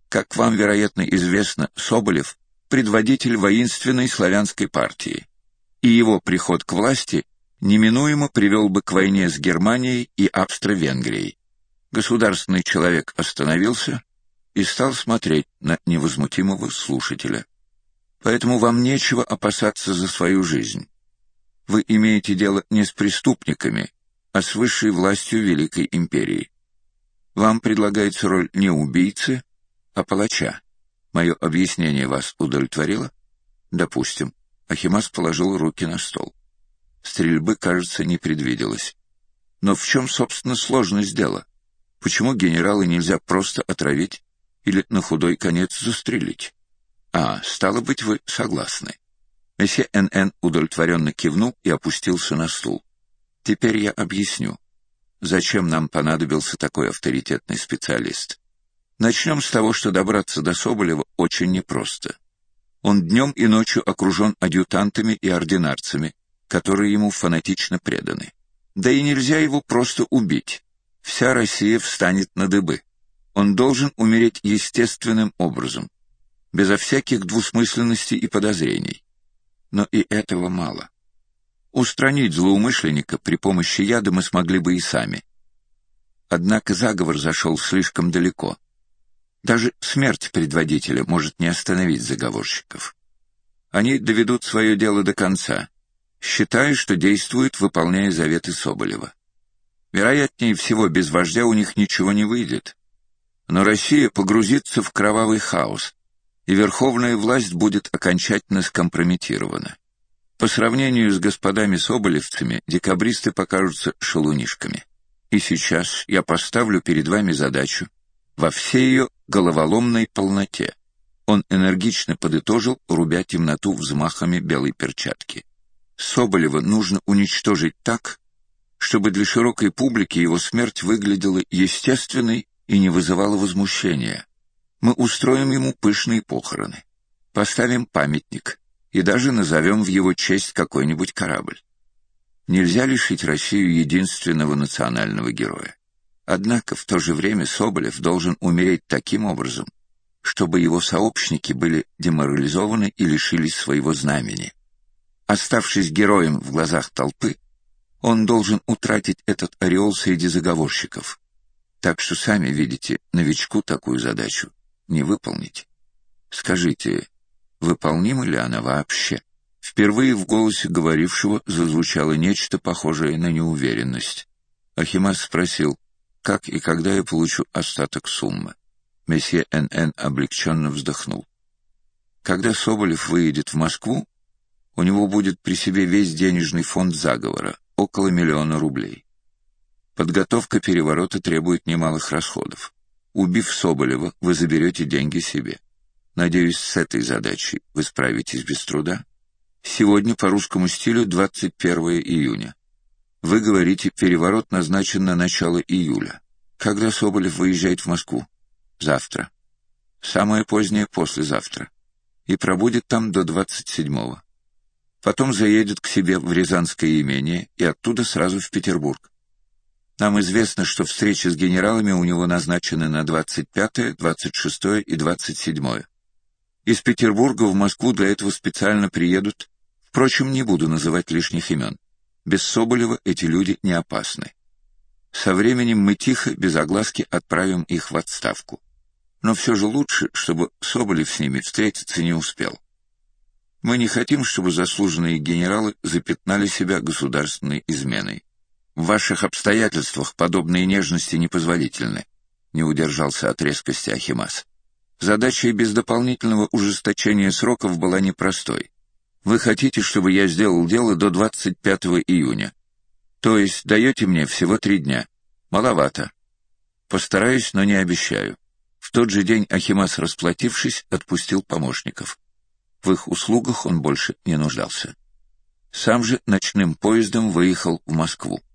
Как вам, вероятно, известно, Соболев — предводитель воинственной славянской партии, и его приход к власти неминуемо привел бы к войне с Германией и Австро-Венгрией. Государственный человек остановился и стал смотреть на невозмутимого слушателя. Поэтому вам нечего опасаться за свою жизнь. Вы имеете дело не с преступниками, а с высшей властью Великой Империи. Вам предлагается роль не убийцы, а палача. Мое объяснение вас удовлетворило? Допустим. Ахимас положил руки на стол. Стрельбы, кажется, не предвиделось. Но в чем, собственно, сложность дела? Почему генерала нельзя просто отравить или на худой конец застрелить? Стало быть, вы согласны. Месье Н.Н. удовлетворенно кивнул и опустился на стул. Теперь я объясню, зачем нам понадобился такой авторитетный специалист. Начнем с того, что добраться до Соболева очень непросто. Он днем и ночью окружен адъютантами и ординарцами, которые ему фанатично преданы. Да и нельзя его просто убить. Вся Россия встанет на дыбы. Он должен умереть естественным образом, безо всяких двусмысленностей и подозрений. Но и этого мало. Устранить злоумышленника при помощи яда мы смогли бы и сами. Однако заговор зашел слишком далеко. Даже смерть предводителя может не остановить заговорщиков. Они доведут свое дело до конца, считая, что действуют, выполняя заветы Соболева. Вероятнее всего, без вождя у них ничего не выйдет. Но Россия погрузится в кровавый хаос, и верховная власть будет окончательно скомпрометирована. По сравнению с господами-соболевцами, декабристы покажутся шалунишками. И сейчас я поставлю перед вами задачу во всей ее головоломной полноте. Он энергично подытожил, рубя темноту взмахами белой перчатки. Соболева нужно уничтожить так, чтобы для широкой публики его смерть выглядела естественной и не вызывала возмущения. Мы устроим ему пышные похороны, поставим памятник и даже назовем в его честь какой-нибудь корабль. Нельзя лишить Россию единственного национального героя. Однако в то же время Соболев должен умереть таким образом, чтобы его сообщники были деморализованы и лишились своего знамени. Оставшись героем в глазах толпы, он должен утратить этот ореол среди заговорщиков. Так что, сами видите, новичку такую задачу не выполнить. Скажите, выполнима ли она вообще? Впервые в голосе говорившего зазвучало нечто похожее на неуверенность. Ахимас спросил, как и когда я получу остаток суммы. Месье Н.Н. облегченно вздохнул. Когда Соболев выедет в Москву, у него будет при себе весь денежный фонд заговора, около 1 000 000 рублей. Подготовка переворота требует немалых расходов. Убив Соболева, вы заберете деньги себе. Надеюсь, с этой задачей вы справитесь без труда. Сегодня по русскому стилю 21 июня. Вы говорите, переворот назначен на начало июля. Когда Соболев выезжает в Москву? Завтра. Самое позднее послезавтра. И пробудет там до 27-го. Потом заедет к себе в Рязанское имение и оттуда сразу в Петербург. Нам известно, что встречи с генералами у него назначены на 25, 26 и 27. Из Петербурга в Москву для этого специально приедут. Впрочем, не буду называть лишних имен. Без Соболева эти люди не опасны. Со временем мы тихо, без огласки отправим их в отставку. Но все же лучше, чтобы Соболев с ними встретиться не успел. Мы не хотим, чтобы заслуженные генералы запятнали себя государственной изменой. В ваших обстоятельствах подобные нежности непозволительны, не удержался от резкости Ахимас. Задача и без дополнительного ужесточения сроков была непростой. Вы хотите, чтобы я сделал дело до 25 июня. То есть даете мне всего 3 дня. Маловато. Постараюсь, но не обещаю. В тот же день Ахимас, расплатившись, отпустил помощников. В их услугах он больше не нуждался. Сам же ночным поездом выехал в Москву.